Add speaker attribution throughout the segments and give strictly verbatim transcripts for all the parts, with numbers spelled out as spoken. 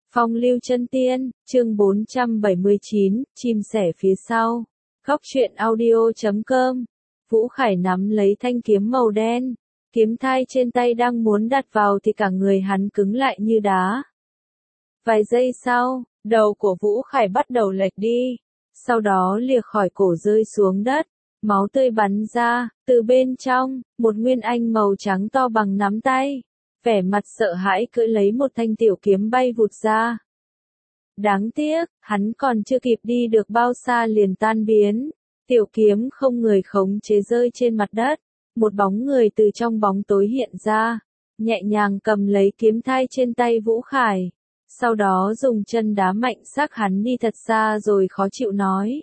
Speaker 1: Phong lưu chân tiên, chương bốn trăm bảy mươi chín, chim sẻ phía sau. Góc truyện audio chấm com. Vũ Khải nắm lấy thanh kiếm màu đen, kiếm thai trên tay đang muốn đặt vào thì cả người hắn cứng lại như đá. Vài giây sau, đầu của Vũ Khải bắt đầu lệch đi, sau đó lìa khỏi cổ rơi xuống đất, máu tươi bắn ra, từ bên trong, một nguyên anh màu trắng to bằng nắm tay. Vẻ mặt sợ hãi cưỡi lấy một thanh tiểu kiếm bay vụt ra. Đáng tiếc, hắn còn chưa kịp đi được bao xa liền tan biến. Tiểu kiếm không người khống chế rơi trên mặt đất. Một bóng người từ trong bóng tối hiện ra, nhẹ nhàng cầm lấy kiếm thai trên tay Vũ Khải. Sau đó dùng chân đá mạnh xác hắn đi thật xa rồi khó chịu nói.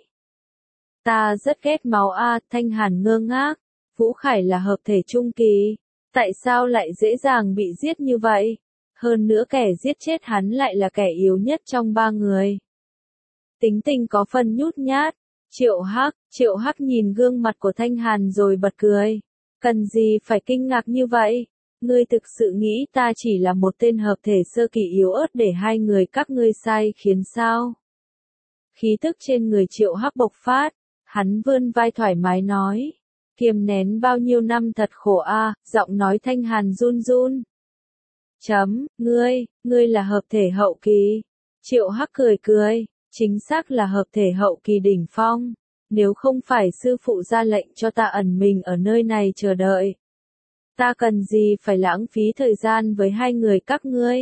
Speaker 1: Ta rất ghét máu a. Thanh Hàn ngơ ngác. Vũ Khải là hợp thể trung kỳ. Tại sao lại dễ dàng bị giết như vậy? Hơn nữa kẻ giết chết hắn lại là kẻ yếu nhất trong ba người. Tính tình có phần nhút nhát. Triệu Hắc, Triệu Hắc nhìn gương mặt của Thanh Hàn rồi bật cười. Cần gì phải kinh ngạc như vậy? Ngươi thực sự nghĩ ta chỉ là một tên hợp thể sơ kỳ yếu ớt để hai người các ngươi sai khiến sao? Khí tức trên người Triệu Hắc bộc phát, hắn vươn vai thoải mái nói. Kiềm nén bao nhiêu năm thật khổ a. À, giọng nói Thanh Hàn run run. Chấm, ngươi, ngươi là hợp thể hậu kỳ. Triệu Hắc cười cười, chính xác là hợp thể hậu kỳ đỉnh phong. Nếu không phải sư phụ ra lệnh cho ta ẩn mình ở nơi này chờ đợi, ta cần gì phải lãng phí thời gian với hai người các ngươi.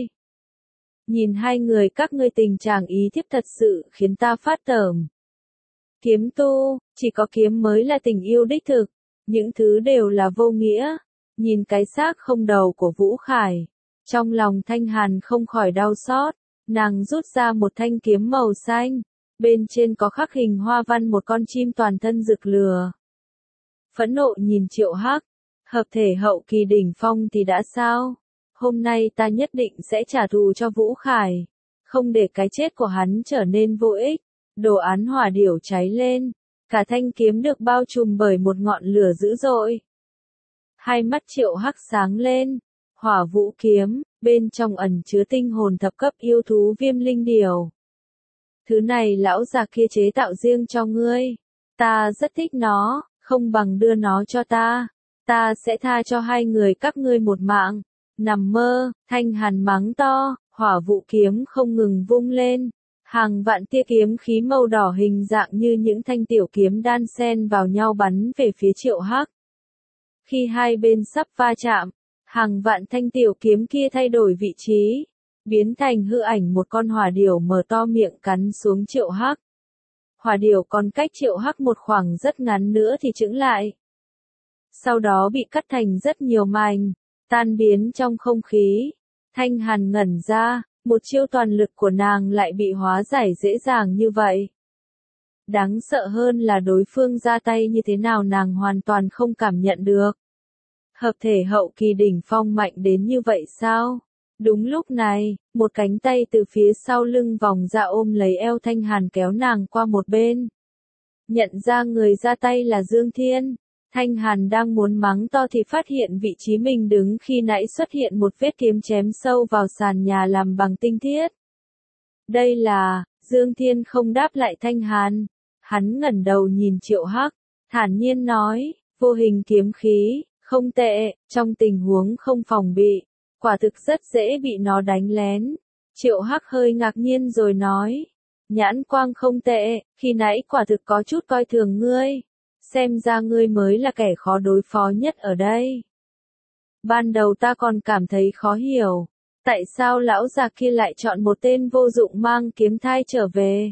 Speaker 1: Nhìn hai người các ngươi tình trạng ý thiếp thật sự khiến ta phát tởm. Kiếm tu, chỉ có kiếm mới là tình yêu đích thực. Những thứ đều là vô nghĩa. Nhìn cái xác không đầu của Vũ Khải, trong lòng Thanh Hàn không khỏi đau xót. Nàng rút ra một thanh kiếm màu xanh, bên trên có khắc hình hoa văn một con chim toàn thân rực lửa. Phẫn nộ nhìn Triệu Hắc, hợp thể hậu kỳ đỉnh phong thì đã sao? Hôm nay ta nhất định sẽ trả thù cho Vũ Khải, không để cái chết của hắn trở nên vô ích. Đồ án hỏa điểu cháy lên. Cả thanh kiếm được bao trùm bởi một ngọn lửa dữ dội. Hai mắt Triệu Hắc sáng lên. Hỏa vũ kiếm, bên trong ẩn chứa tinh hồn thập cấp yêu thú viêm linh điểu. Thứ này lão già kia chế tạo riêng cho ngươi. Ta rất thích nó, không bằng đưa nó cho ta. Ta sẽ tha cho hai người các ngươi một mạng. Nằm mơ, Thanh Hàn mắng to, hỏa vũ kiếm không ngừng vung lên. Hàng vạn tia kiếm khí màu đỏ hình dạng như những thanh tiểu kiếm đan xen vào nhau bắn về phía Triệu Hắc. Khi hai bên sắp va chạm, hàng vạn thanh tiểu kiếm kia thay đổi vị trí, biến thành hư ảnh một con hỏa điểu mở to miệng cắn xuống Triệu Hắc. Hỏa điểu còn cách Triệu Hắc một khoảng rất ngắn nữa thì chững lại. Sau đó bị cắt thành rất nhiều mảnh, tan biến trong không khí. Thanh Hàn ngẩn ra. Một chiêu toàn lực của nàng lại bị hóa giải dễ dàng như vậy. Đáng sợ hơn là đối phương ra tay như thế nào nàng hoàn toàn không cảm nhận được. Hợp thể hậu kỳ đỉnh phong mạnh đến như vậy sao? Đúng lúc này, một cánh tay từ phía sau lưng vòng ra ôm lấy eo Thanh Hàn kéo nàng qua một bên. Nhận ra người ra tay là Dương Thiên. Thanh Hàn đang muốn mắng to thì phát hiện vị trí mình đứng khi nãy xuất hiện một vết kiếm chém sâu vào sàn nhà làm bằng tinh thiết. Đây là, Dương Thiên không đáp lại Thanh Hàn. Hắn ngẩng đầu nhìn Triệu Hắc, thản nhiên nói, vô hình kiếm khí, không tệ, trong tình huống không phòng bị, quả thực rất dễ bị nó đánh lén. Triệu Hắc hơi ngạc nhiên rồi nói, nhãn quang không tệ, khi nãy quả thực có chút coi thường ngươi. Xem ra ngươi mới là kẻ khó đối phó nhất ở đây. Ban đầu ta còn cảm thấy khó hiểu, tại sao lão già kia lại chọn một tên vô dụng mang kiếm thai trở về.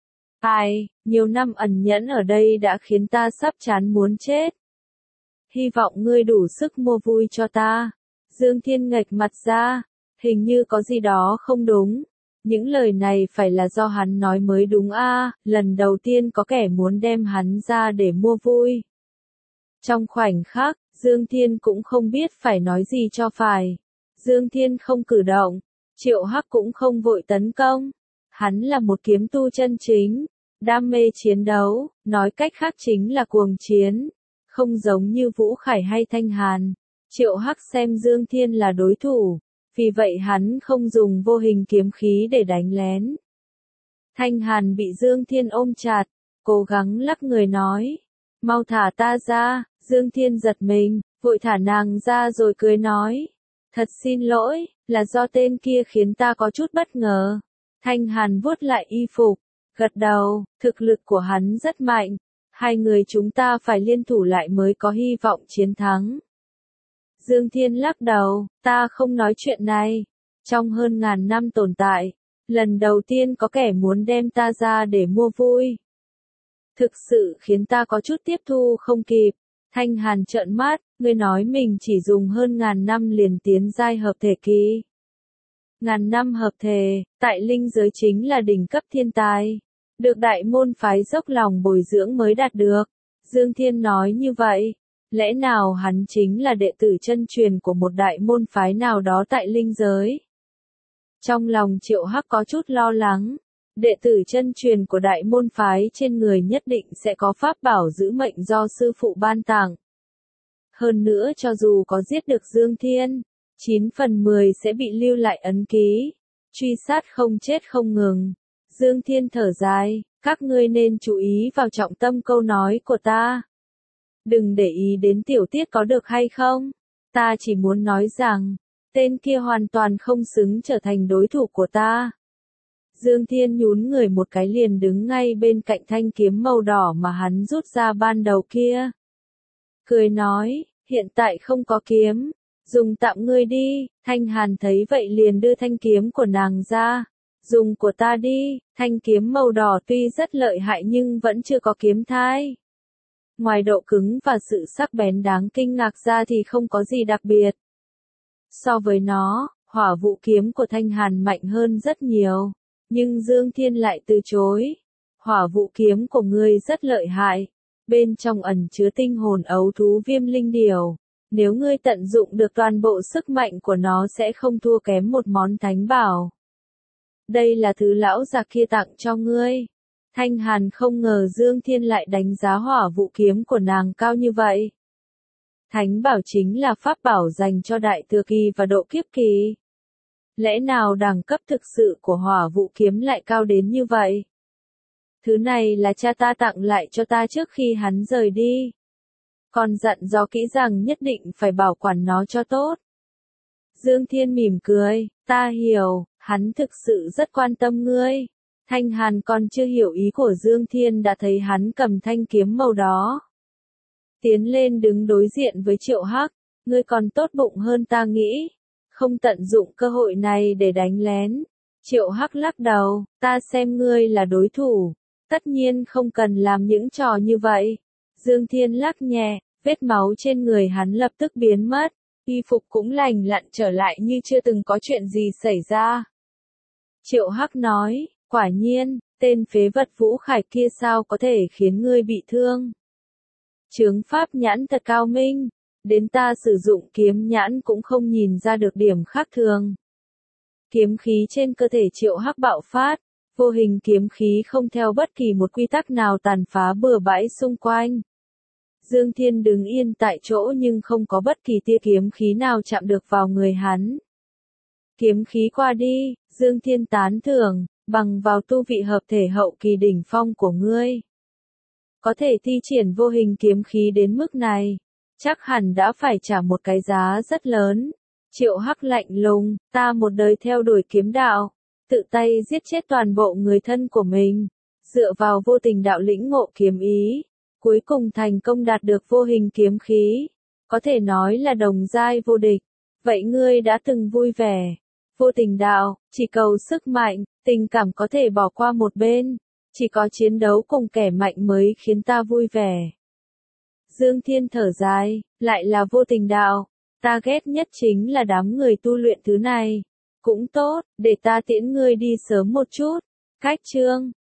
Speaker 1: Ai, nhiều năm ẩn nhẫn ở đây đã khiến ta sắp chán muốn chết. Hy vọng ngươi đủ sức mua vui cho ta. Dương Thiên nghệch mặt ra, hình như có gì đó không đúng. Những lời này phải là do hắn nói mới đúng a. À, lần đầu tiên có kẻ muốn đem hắn ra để mua vui. Trong khoảnh khắc, Dương Thiên cũng không biết phải nói gì cho phải. Dương Thiên không cử động, Triệu Hắc cũng không vội tấn công. Hắn là một kiếm tu chân chính, đam mê chiến đấu, nói cách khác chính là cuồng chiến. Không giống như Vũ Khải hay Thanh Hàn. Triệu Hắc xem Dương Thiên là đối thủ, vì vậy hắn không dùng vô hình kiếm khí để đánh lén. Thanh Hàn bị Dương Thiên ôm chặt, cố gắng lắc người nói, mau thả ta ra. Dương Thiên giật mình, vội thả nàng ra rồi cười nói, thật xin lỗi, là do tên kia khiến ta có chút bất ngờ. Thanh Hàn vuốt lại y phục, gật đầu, thực lực của hắn rất mạnh, hai người chúng ta phải liên thủ lại mới có hy vọng chiến thắng. Dương Thiên lắc đầu, ta không nói chuyện này. Trong hơn ngàn năm tồn tại, lần đầu tiên có kẻ muốn đem ta ra để mua vui. Thực sự khiến ta có chút tiếp thu không kịp. Thanh Hàn trợn mắt, ngươi nói mình chỉ dùng hơn ngàn năm liền tiến giai hợp thể kỳ. Ngàn năm hợp thể, tại linh giới chính là đỉnh cấp thiên tài. Được đại môn phái dốc lòng bồi dưỡng mới đạt được. Dương Thiên nói như vậy. Lẽ nào hắn chính là đệ tử chân truyền của một đại môn phái nào đó tại linh giới? Trong lòng Triệu Hắc có chút lo lắng. Đệ tử chân truyền của đại môn phái trên người nhất định sẽ có pháp bảo giữ mệnh do sư phụ ban tặng. Hơn nữa cho dù có giết được Dương Thiên, chín phần mười sẽ bị lưu lại ấn ký. Truy sát không chết không ngừng. Dương Thiên thở dài, các ngươi nên chú ý vào trọng tâm câu nói của ta. Đừng để ý đến tiểu tiết có được hay không. Ta chỉ muốn nói rằng, tên kia hoàn toàn không xứng trở thành đối thủ của ta. Dương Thiên nhún người một cái liền đứng ngay bên cạnh thanh kiếm màu đỏ mà hắn rút ra ban đầu kia. Cười nói, hiện tại không có kiếm, dùng tạm ngươi đi. Thanh Hàn thấy vậy liền đưa thanh kiếm của nàng ra. Dùng của ta đi. Thanh kiếm màu đỏ tuy rất lợi hại nhưng vẫn chưa có kiếm thai. Ngoài độ cứng và sự sắc bén đáng kinh ngạc ra thì không có gì đặc biệt. So với nó, hỏa vụ kiếm của Thanh Hàn mạnh hơn rất nhiều. Nhưng Dương Thiên lại từ chối. Hỏa vụ kiếm của ngươi rất lợi hại. Bên trong ẩn chứa tinh hồn ấu thú viêm linh điểu. Nếu ngươi tận dụng được toàn bộ sức mạnh của nó sẽ không thua kém một món thánh bảo. Đây là thứ lão già kia tặng cho ngươi. Thanh Hàn không ngờ Dương Thiên lại đánh giá hỏa vụ kiếm của nàng cao như vậy. Thánh bảo chính là pháp bảo dành cho đại thừa kỳ và độ kiếp kỳ. Lẽ nào đẳng cấp thực sự của hỏa vụ kiếm lại cao đến như vậy? Thứ này là cha ta tặng lại cho ta trước khi hắn rời đi. Còn dặn dò kỹ rằng nhất định phải bảo quản nó cho tốt. Dương Thiên mỉm cười, ta hiểu, hắn thực sự rất quan tâm ngươi. Thanh Hàn còn chưa hiểu ý của Dương Thiên đã thấy hắn cầm thanh kiếm màu đó. Tiến lên đứng đối diện với Triệu Hắc, ngươi còn tốt bụng hơn ta nghĩ. Không tận dụng cơ hội này để đánh lén. Triệu Hắc lắc đầu, ta xem ngươi là đối thủ. Tất nhiên không cần làm những trò như vậy. Dương Thiên lắc nhẹ, vết máu trên người hắn lập tức biến mất. Y phục cũng lành lặn trở lại như chưa từng có chuyện gì xảy ra. Triệu Hắc nói, quả nhiên, tên phế vật Vũ Khải kia sao có thể khiến ngươi bị thương. Chướng pháp nhãn thật cao minh, đến ta sử dụng kiếm nhãn cũng không nhìn ra được điểm khác thường. Kiếm khí trên cơ thể Triệu Hắc bạo phát, vô hình kiếm khí không theo bất kỳ một quy tắc nào tàn phá bừa bãi xung quanh. Dương Thiên đứng yên tại chỗ nhưng không có bất kỳ tia kiếm khí nào chạm được vào người hắn. Kiếm khí qua đi, Dương Thiên tán thưởng, bằng vào tu vị hợp thể hậu kỳ đỉnh phong của ngươi. Có thể thi triển vô hình kiếm khí đến mức này, chắc hẳn đã phải trả một cái giá rất lớn. Triệu Hắc lạnh lùng, ta một đời theo đuổi kiếm đạo, tự tay giết chết toàn bộ người thân của mình, dựa vào vô tình đạo lĩnh ngộ kiếm ý, cuối cùng thành công đạt được vô hình kiếm khí, có thể nói là đồng giai vô địch. Vậy ngươi đã từng vui vẻ? Vô tình đạo, chỉ cầu sức mạnh, tình cảm có thể bỏ qua một bên, chỉ có chiến đấu cùng kẻ mạnh mới khiến ta vui vẻ. Dương Thiên thở dài, lại là vô tình đạo, ta ghét nhất chính là đám người tu luyện thứ này. Cũng tốt, để ta tiễn ngươi đi sớm một chút. Cách chương